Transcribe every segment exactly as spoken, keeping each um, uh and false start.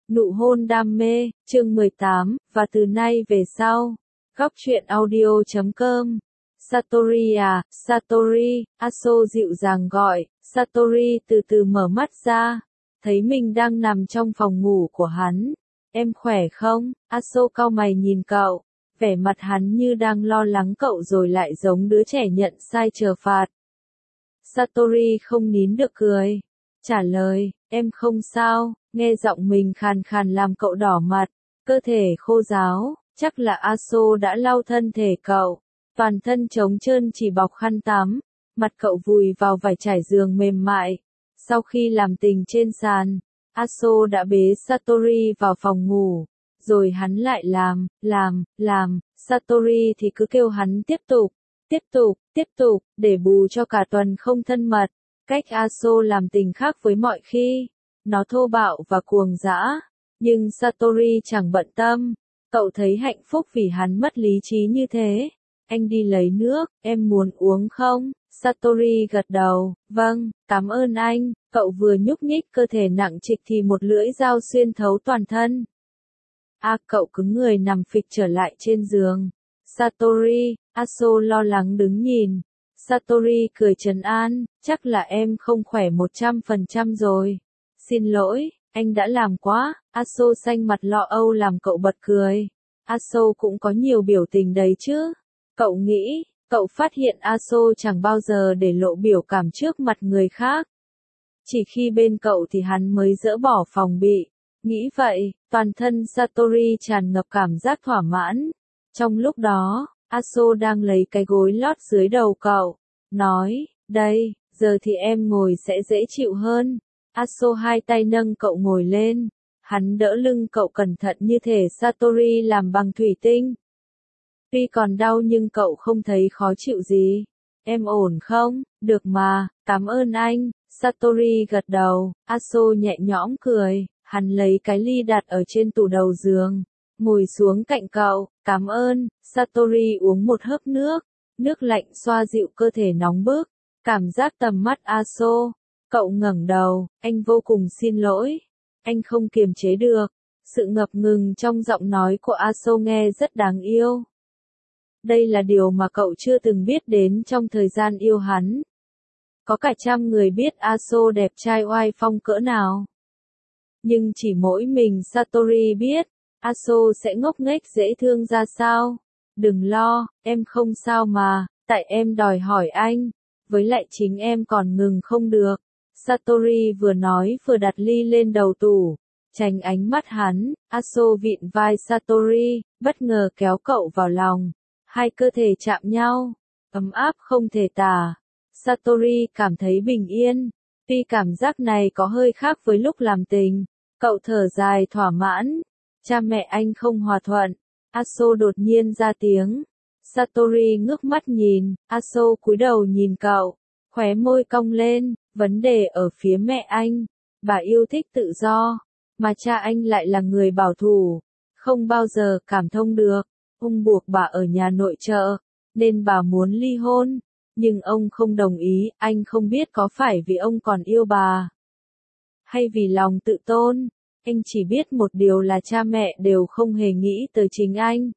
Nụ hôn đam mê, chương mười tám, và từ nay về sau. Góc truyện audio chấm com. Satori à, Satori, Aso dịu dàng gọi. Satori từ từ mở mắt ra, thấy mình đang nằm trong phòng ngủ của hắn. Em khỏe không? Aso cau mày nhìn cậu, vẻ mặt hắn như đang lo lắng cậu rồi lại giống đứa trẻ nhận sai chờ phạt. Satori không nín được cười, trả lời, em không sao. Nghe giọng mình khàn khàn làm cậu đỏ mặt, cơ thể khô ráo, chắc là Aso đã lau thân thể cậu. Toàn thân trống trơn chỉ bọc khăn tắm, mặt cậu vùi vào vải trải giường mềm mại. Sau khi làm tình trên sàn, Aso đã bế Satori vào phòng ngủ, rồi hắn lại làm, làm, làm, Satori thì cứ kêu hắn tiếp tục, tiếp tục, tiếp tục, để bù cho cả tuần không thân mật. Cách Aso làm tình khác với mọi khi. Nó thô bạo và cuồng dã, nhưng Satori chẳng bận tâm, cậu thấy hạnh phúc vì hắn mất lý trí như thế. Anh đi lấy nước, em muốn uống không? Satori gật đầu, vâng, cảm ơn anh. Cậu vừa nhúc nhích cơ thể nặng trịch thì một lưỡi dao xuyên thấu toàn thân. A, à, cậu cứng người nằm phịch trở lại trên giường. Satori, Aso lo lắng đứng nhìn. Satori cười trấn an, chắc là em không khỏe một trăm phần trăm rồi. Xin lỗi, anh đã làm quá. Aso xanh mặt lo âu làm cậu bật cười. Aso cũng có nhiều biểu tình đấy chứ. Cậu nghĩ, cậu phát hiện Aso chẳng bao giờ để lộ biểu cảm trước mặt người khác. Chỉ khi bên cậu thì hắn mới dỡ bỏ phòng bị. Nghĩ vậy, toàn thân Satori tràn ngập cảm giác thỏa mãn. Trong lúc đó, Aso đang lấy cái gối lót dưới đầu cậu. Nói, đây, giờ thì em ngồi sẽ dễ chịu hơn. Aso hai tay nâng cậu ngồi lên, hắn đỡ lưng cậu cẩn thận như thể Satori làm bằng thủy tinh. Tuy còn đau nhưng cậu không thấy khó chịu gì. Em ổn không? Được mà, cảm ơn anh. Satori gật đầu, Aso nhẹ nhõm cười, hắn lấy cái ly đặt ở trên tủ đầu giường, ngồi xuống cạnh cậu, cảm ơn. Satori uống một hớp nước, nước lạnh xoa dịu cơ thể nóng bức, cảm giác tầm mắt Aso. Cậu ngẩng đầu, anh vô cùng xin lỗi. Anh không kiềm chế được. Sự ngập ngừng trong giọng nói của Aso nghe rất đáng yêu. Đây là điều mà cậu chưa từng biết đến trong thời gian yêu hắn. Có cả trăm người biết Aso đẹp trai oai phong cỡ nào. Nhưng chỉ mỗi mình Satori biết, Aso sẽ ngốc nghếch dễ thương ra sao. Đừng lo, em không sao mà, tại em đòi hỏi anh. Với lại chính em còn ngừng không được. Satori vừa nói vừa đặt ly lên đầu tủ, tránh ánh mắt hắn. Aso vịn vai Satori, bất ngờ kéo cậu vào lòng. Hai cơ thể chạm nhau, ấm áp không thể tả. Satori cảm thấy bình yên. Tuy cảm giác này có hơi khác với lúc làm tình, cậu thở dài thỏa mãn. Cha mẹ anh không hòa thuận. Aso đột nhiên ra tiếng. Satori ngước mắt nhìn, Aso cúi đầu nhìn cậu, khóe môi cong lên. Vấn đề ở phía mẹ anh, bà yêu thích tự do, mà cha anh lại là người bảo thủ, không bao giờ cảm thông được. Ông buộc bà ở nhà nội trợ, nên bà muốn ly hôn, nhưng ông không đồng ý. Anh không biết có phải vì ông còn yêu bà, hay vì lòng tự tôn. Anh chỉ biết một điều là cha mẹ đều không hề nghĩ tới chính anh.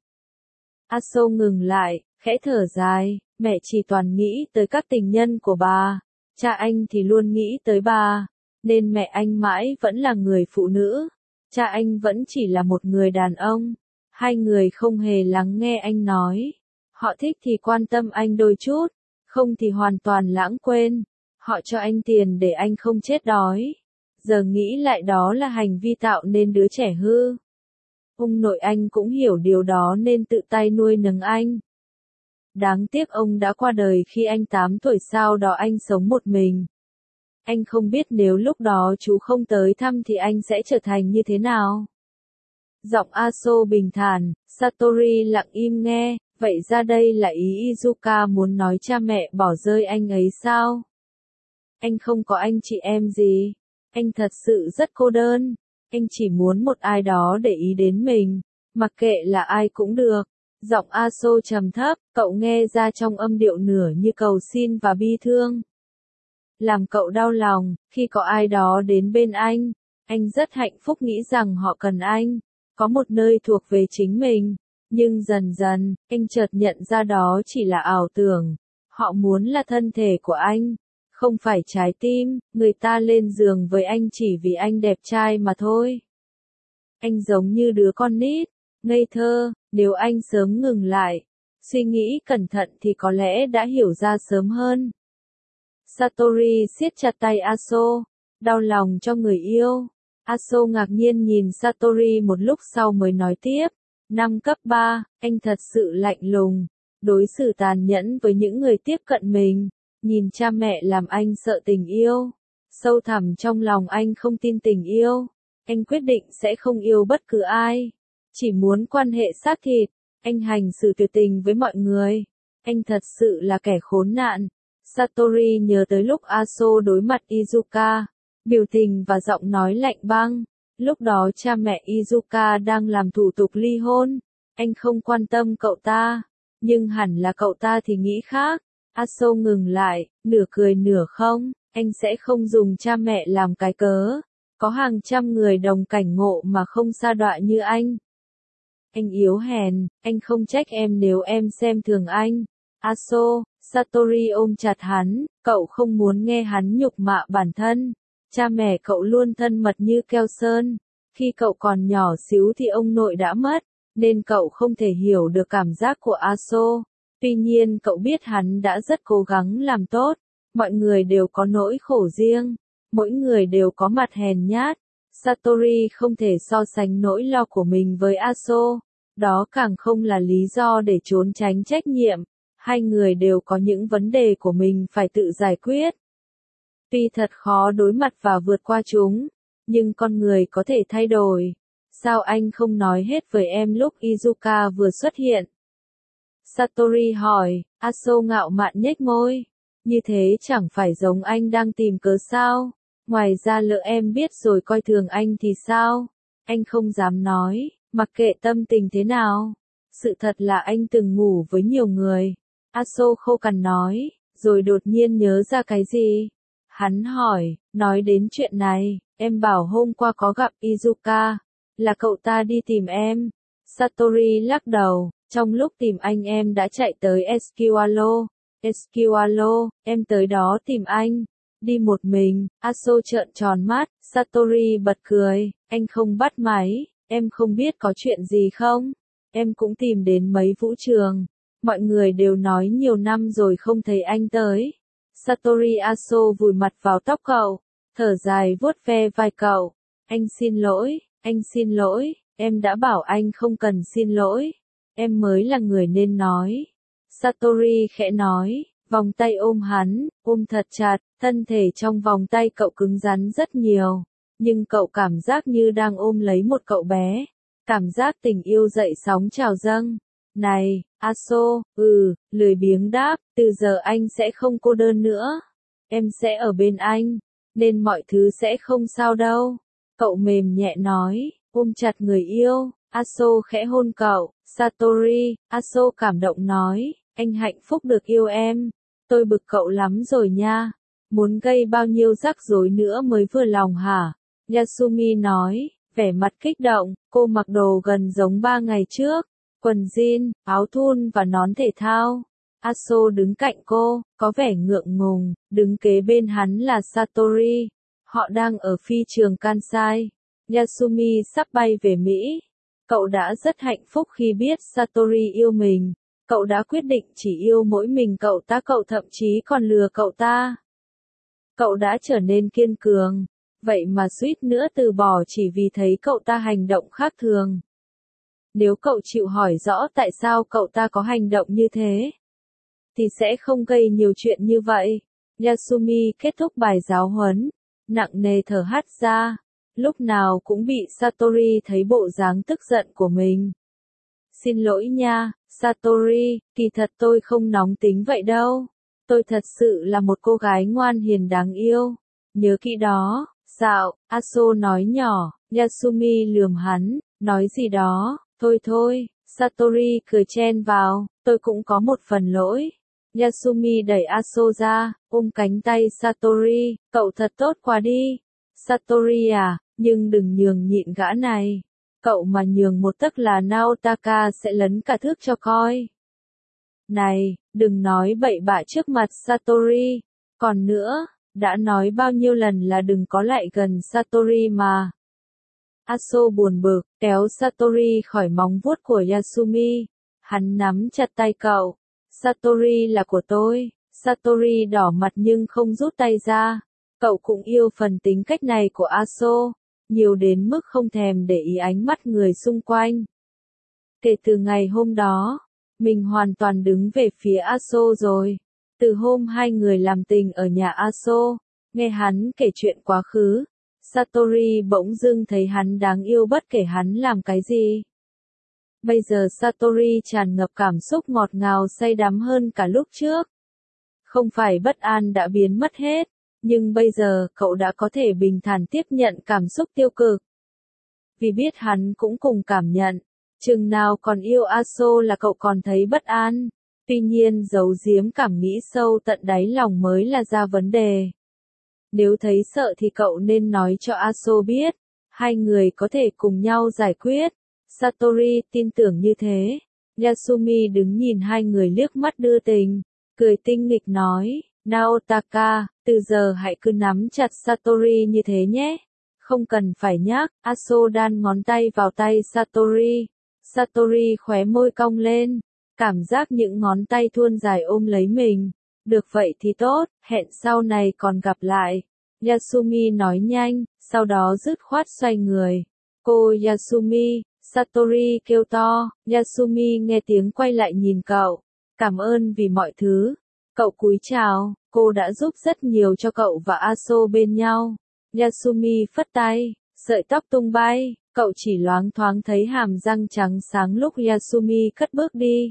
Aso ngừng lại, khẽ thở dài, mẹ chỉ toàn nghĩ tới các tình nhân của bà. Cha anh thì luôn nghĩ tới bà, nên mẹ anh mãi vẫn là người phụ nữ. Cha anh vẫn chỉ là một người đàn ông. Hai người không hề lắng nghe anh nói. Họ thích thì quan tâm anh đôi chút, không thì hoàn toàn lãng quên. Họ cho anh tiền để anh không chết đói. Giờ nghĩ lại đó là hành vi tạo nên đứa trẻ hư. Ông nội anh cũng hiểu điều đó nên tự tay nuôi nấng anh. Đáng tiếc ông đã qua đời khi anh tám tuổi, sau đó anh sống một mình. Anh không biết nếu lúc đó chú không tới thăm thì anh sẽ trở thành như thế nào. Giọng Aso bình thản, Satori lặng im nghe, vậy ra đây là ý Izuka muốn nói cha mẹ bỏ rơi anh ấy sao? Anh không có anh chị em gì. Anh thật sự rất cô đơn. Anh chỉ muốn một ai đó để ý đến mình, mặc kệ là ai cũng được. Giọng Aso trầm thấp, cậu nghe ra trong âm điệu nửa như cầu xin và bi thương. Làm cậu đau lòng, khi có ai đó đến bên anh, Anh rất hạnh phúc nghĩ rằng họ cần anh, có một nơi thuộc về chính mình. Nhưng dần dần, anh chợt nhận ra đó chỉ là ảo tưởng. Họ muốn là thân thể của anh, không phải trái tim. Người ta lên giường với anh chỉ vì anh đẹp trai mà thôi. Anh giống như đứa con nít, ngây thơ. Nếu anh sớm ngừng lại, suy nghĩ cẩn thận thì có lẽ đã hiểu ra sớm hơn. Satori siết chặt tay Aso, đau lòng cho người yêu. Aso ngạc nhiên nhìn Satori một lúc sau mới nói tiếp. Năm cấp ba, anh thật sự lạnh lùng, đối xử tàn nhẫn với những người tiếp cận mình. Nhìn cha mẹ làm anh sợ tình yêu. Sâu thẳm trong lòng anh không tin tình yêu. Anh quyết định sẽ không yêu bất cứ ai. Chỉ muốn quan hệ xác thịt. Anh hành xử tuyệt tình với mọi người. Anh thật sự là kẻ khốn nạn. Satori nhớ tới lúc Aso đối mặt Izuka. Biểu tình và giọng nói lạnh băng. Lúc đó cha mẹ Izuka đang làm thủ tục ly hôn. Anh không quan tâm cậu ta. Nhưng hẳn là cậu ta thì nghĩ khác. Aso ngừng lại, nửa cười nửa không. Anh sẽ không dùng cha mẹ làm cái cớ. Có hàng trăm người đồng cảnh ngộ mà không sa đọa như anh. Anh yếu hèn, anh không trách em nếu em xem thường anh. Aso, Satori ôm chặt hắn, cậu không muốn nghe hắn nhục mạ bản thân. Cha mẹ cậu luôn thân mật như keo sơn. Khi cậu còn nhỏ xíu thì ông nội đã mất, nên cậu không thể hiểu được cảm giác của Aso. Tuy nhiên cậu biết hắn đã rất cố gắng làm tốt. Mọi người đều có nỗi khổ riêng. Mỗi người đều có mặt hèn nhát. Satori không thể so sánh nỗi lo của mình với Aso. Đó càng không là lý do để trốn tránh trách nhiệm. Hai người đều có những vấn đề của mình phải tự giải quyết. Tuy thật khó đối mặt và vượt qua chúng, nhưng con người có thể thay đổi. Sao anh không nói hết với em lúc Izuka vừa xuất hiện? Satori hỏi. Aso ngạo mạn nhếch môi. Như thế chẳng phải giống anh đang tìm cớ sao? Ngoài ra lỡ em biết rồi coi thường anh thì sao? Anh không dám nói, mặc kệ tâm tình thế nào. Sự thật là anh từng ngủ với nhiều người. Aso khô cằn nói, rồi đột nhiên nhớ ra cái gì? Hắn hỏi, nói đến chuyện này, em bảo hôm qua có gặp Izuka, là cậu ta đi tìm em. Satori lắc đầu, trong lúc tìm anh em đã chạy tới Esquialo. Esquialo, em tới đó tìm anh. Đi một mình. Aso trợn tròn mắt. Satori bật cười, anh không bắt máy, em không biết có chuyện gì không? Em cũng tìm đến mấy vũ trường. Mọi người đều nói nhiều năm rồi không thấy anh tới. Satori Aso vùi mặt vào tóc cậu, thở dài vuốt ve vai cậu. Anh xin lỗi, anh xin lỗi, em đã bảo anh không cần xin lỗi. Em mới là người nên nói. Satori khẽ nói, vòng tay ôm hắn, ôm thật chặt, thân thể trong vòng tay cậu cứng rắn rất nhiều. Nhưng cậu cảm giác như đang ôm lấy một cậu bé. Cảm giác tình yêu dậy sóng trào dâng. Này, Aso, ừ, lười biếng đáp, từ giờ anh sẽ không cô đơn nữa. Em sẽ ở bên anh, nên mọi thứ sẽ không sao đâu. Cậu mềm nhẹ nói, ôm chặt người yêu. Aso khẽ hôn cậu. Satori, Aso cảm động nói, anh hạnh phúc được yêu em. Tôi bực cậu lắm rồi nha. Muốn gây bao nhiêu rắc rối nữa mới vừa lòng hả? Yasumi nói, vẻ mặt kích động. Cô mặc đồ gần giống ba ngày trước. Quần jean, áo thun và nón thể thao. Aso đứng cạnh cô, có vẻ ngượng ngùng. Đứng kế bên hắn là Satori. Họ đang ở phi trường Kansai. Yasumi sắp bay về Mỹ. Cậu đã rất hạnh phúc khi biết Satori yêu mình. Cậu đã quyết định chỉ yêu mỗi mình cậu ta, cậu thậm chí còn lừa cậu ta. Cậu đã trở nên kiên cường. Vậy mà suýt nữa từ bỏ chỉ vì thấy cậu ta hành động khác thường. Nếu cậu chịu hỏi rõ tại sao cậu ta có hành động như thế, thì sẽ không gây nhiều chuyện như vậy. Yasumi kết thúc bài giáo huấn, nặng nề thở hắt ra. Lúc nào cũng bị Satori thấy bộ dáng tức giận của mình. Xin lỗi nha, Satori, kỳ thật tôi không nóng tính vậy đâu. Tôi thật sự là một cô gái ngoan hiền đáng yêu. Nhớ kỹ đó, xạo, Aso nói nhỏ. Yasumi lườm hắn, nói gì đó, thôi thôi. Satori cười chen vào, tôi cũng có một phần lỗi. Yasumi đẩy Aso ra, ôm cánh tay Satori, cậu thật tốt quá đi. Satori à, nhưng đừng nhường nhịn gã này. Cậu mà nhường một tấc là Naotaka sẽ lấn cả thước cho coi. Này, đừng nói bậy bạ trước mặt Satori. Còn nữa, đã nói bao nhiêu lần là đừng có lại gần Satori mà. Aso buồn bực, kéo Satori khỏi móng vuốt của Yasumi. Hắn nắm chặt tay cậu. Satori là của tôi. Satori đỏ mặt nhưng không rút tay ra. Cậu cũng yêu phần tính cách này của Aso, nhiều đến mức không thèm để ý ánh mắt người xung quanh. Kể từ ngày hôm đó, mình hoàn toàn đứng về phía Aso rồi. Từ hôm hai người làm tình ở nhà Aso, nghe hắn kể chuyện quá khứ, Satori bỗng dưng thấy hắn đáng yêu bất kể hắn làm cái gì. Bây giờ Satori tràn ngập cảm xúc ngọt ngào say đắm hơn cả lúc trước. Không phải bất an đã biến mất hết, nhưng bây giờ cậu đã có thể bình thản tiếp nhận cảm xúc tiêu cực. Vì biết hắn cũng cùng cảm nhận, chừng nào còn yêu Aso là cậu còn thấy bất an. Tuy nhiên giấu giếm cảm nghĩ sâu tận đáy lòng mới là ra vấn đề. Nếu thấy sợ thì cậu nên nói cho Aso biết, hai người có thể cùng nhau giải quyết. Satori tin tưởng như thế. Yasumi đứng nhìn hai người liếc mắt đưa tình, cười tinh nghịch nói, Naotaka, từ giờ hãy cứ nắm chặt Satori như thế nhé. Không cần phải nhắc. Aso đan ngón tay vào tay Satori. Satori khóe môi cong lên, cảm giác những ngón tay thuôn dài ôm lấy mình. Được vậy thì tốt, hẹn sau này còn gặp lại. Yasumi nói nhanh, sau đó dứt khoát xoay người. Cô Yasumi, Satori kêu to. Yasumi nghe tiếng quay lại nhìn cậu. Cảm ơn vì mọi thứ. Cậu cúi chào, cô đã giúp rất nhiều cho cậu và Aso bên nhau. Yasumi phất tay, sợi tóc tung bay, cậu chỉ loáng thoáng thấy hàm răng trắng sáng lúc Yasumi cất bước đi.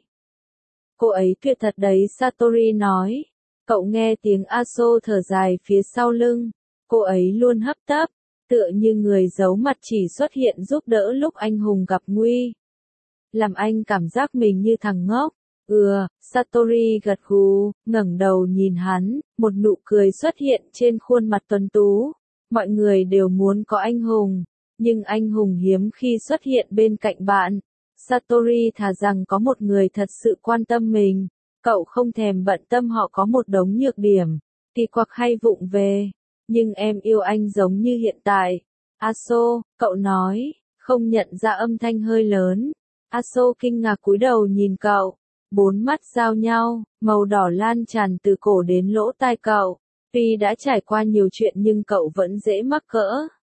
Cô ấy tuyệt thật đấy, Satori nói. Cậu nghe tiếng Aso thở dài phía sau lưng. Cô ấy luôn hấp tấp, tựa như người giấu mặt chỉ xuất hiện giúp đỡ lúc anh hùng gặp nguy. Làm anh cảm giác mình như thằng ngốc. Ừ, Satori gật gù, ngẩng đầu nhìn hắn, một nụ cười xuất hiện trên khuôn mặt tuấn tú. Mọi người đều muốn có anh hùng, nhưng anh hùng hiếm khi xuất hiện bên cạnh bạn. Satori thà rằng có một người thật sự quan tâm mình, cậu không thèm bận tâm họ có một đống nhược điểm, kỳ quặc hay vụng về. Nhưng em yêu anh giống như hiện tại. Aso, cậu nói, không nhận ra âm thanh hơi lớn. Aso kinh ngạc cúi đầu nhìn cậu. Bốn mắt giao nhau, màu đỏ lan tràn từ cổ đến lỗ tai cậu. Tuy đã trải qua nhiều chuyện nhưng cậu vẫn dễ mắc cỡ.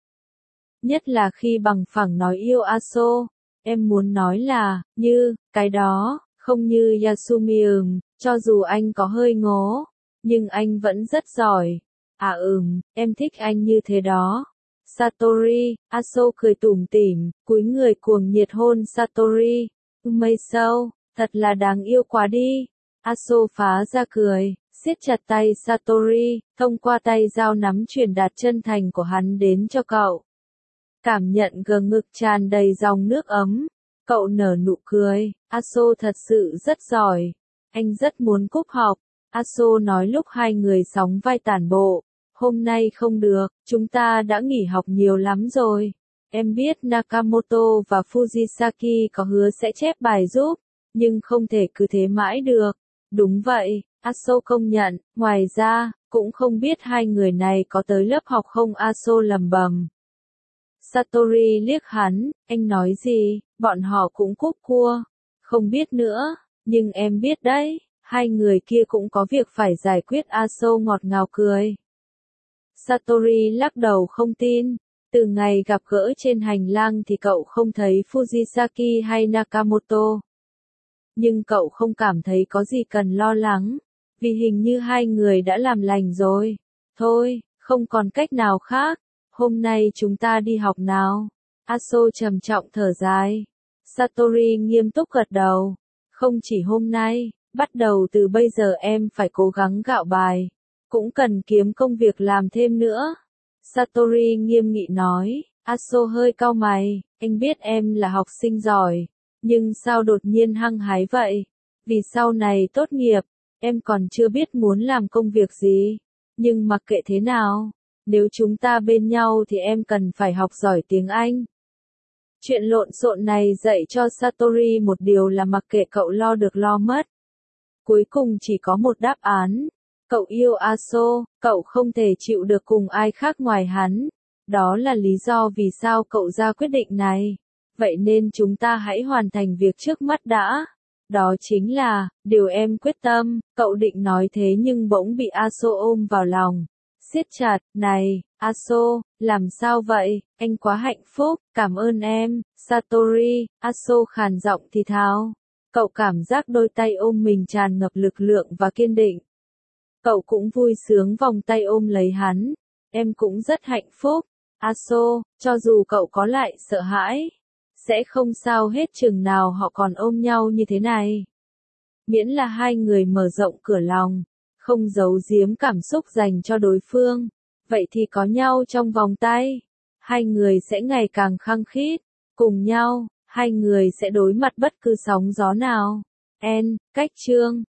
Nhất là khi bằng phẳng nói yêu Aso. Em muốn nói là, như, cái đó, không như Yasumi ừm, cho dù anh có hơi ngố, nhưng anh vẫn rất giỏi. À ừm, em thích anh như thế đó. Satori, Aso cười tủm tỉm, cúi người cuồng nhiệt hôn Satori. Mây sâu, thật là đáng yêu quá đi. Aso phá ra cười, siết chặt tay Satori, thông qua tay dao nắm truyền đạt chân thành của hắn đến cho cậu. Cảm nhận gờ ngực tràn đầy dòng nước ấm. Cậu nở nụ cười. Aso thật sự rất giỏi. Anh rất muốn cúp học. Aso nói lúc hai người sóng vai tản bộ. Hôm nay không được, chúng ta đã nghỉ học nhiều lắm rồi. Em biết Nakamoto và Fujisaki có hứa sẽ chép bài giúp, nhưng không thể cứ thế mãi được. Đúng vậy, Aso công nhận. Ngoài ra, cũng không biết hai người này có tới lớp học không. Aso lầm bầm. Satori liếc hắn, anh nói gì, bọn họ cũng cúp cua. Không biết nữa, nhưng em biết đấy, hai người kia cũng có việc phải giải quyết. Aso ngọt ngào cười. Satori lắc đầu không tin. Từ ngày gặp gỡ trên hành lang thì cậu không thấy Fujisaki hay Nakamoto. Nhưng cậu không cảm thấy có gì cần lo lắng, vì hình như hai người đã làm lành rồi. Thôi, không còn cách nào khác. Hôm nay chúng ta đi học nào. Aso trầm trọng thở dài. Satori nghiêm túc gật đầu. Không chỉ hôm nay, bắt đầu từ bây giờ em phải cố gắng gạo bài. Cũng cần kiếm công việc làm thêm nữa. Satori nghiêm nghị nói. Aso hơi cau mày. Anh biết em là học sinh giỏi. Nhưng sao đột nhiên hăng hái vậy? Vì sau này tốt nghiệp, em còn chưa biết muốn làm công việc gì. Nhưng mặc kệ thế nào, Nếu chúng ta bên nhau thì em cần phải học giỏi tiếng Anh. Chuyện lộn xộn này dạy cho Satori một điều là mặc kệ cậu lo được lo mất. Cuối cùng chỉ có một đáp án. Cậu yêu Aso, cậu không thể chịu được cùng ai khác ngoài hắn. Đó là lý do vì sao cậu ra quyết định này. Vậy nên chúng ta hãy hoàn thành việc trước mắt đã. Đó chính là, điều em quyết tâm, cậu định nói thế nhưng bỗng bị Aso ôm vào lòng. Siết chặt, này, Aso, làm sao vậy, anh quá hạnh phúc, cảm ơn em, Satori, Aso khàn giọng thì thào. Cậu cảm giác đôi tay ôm mình tràn ngập lực lượng và kiên định. Cậu cũng vui sướng vòng tay ôm lấy hắn. Em cũng rất hạnh phúc, Aso, cho dù cậu có lại sợ hãi. Sẽ không sao hết chừng nào họ còn ôm nhau như thế này. Miễn là hai người mở rộng cửa lòng, không giấu giếm cảm xúc dành cho đối phương, vậy thì có nhau trong vòng tay, hai người sẽ ngày càng khăng khít, cùng nhau, hai người sẽ đối mặt bất cứ sóng gió nào. En, cách chương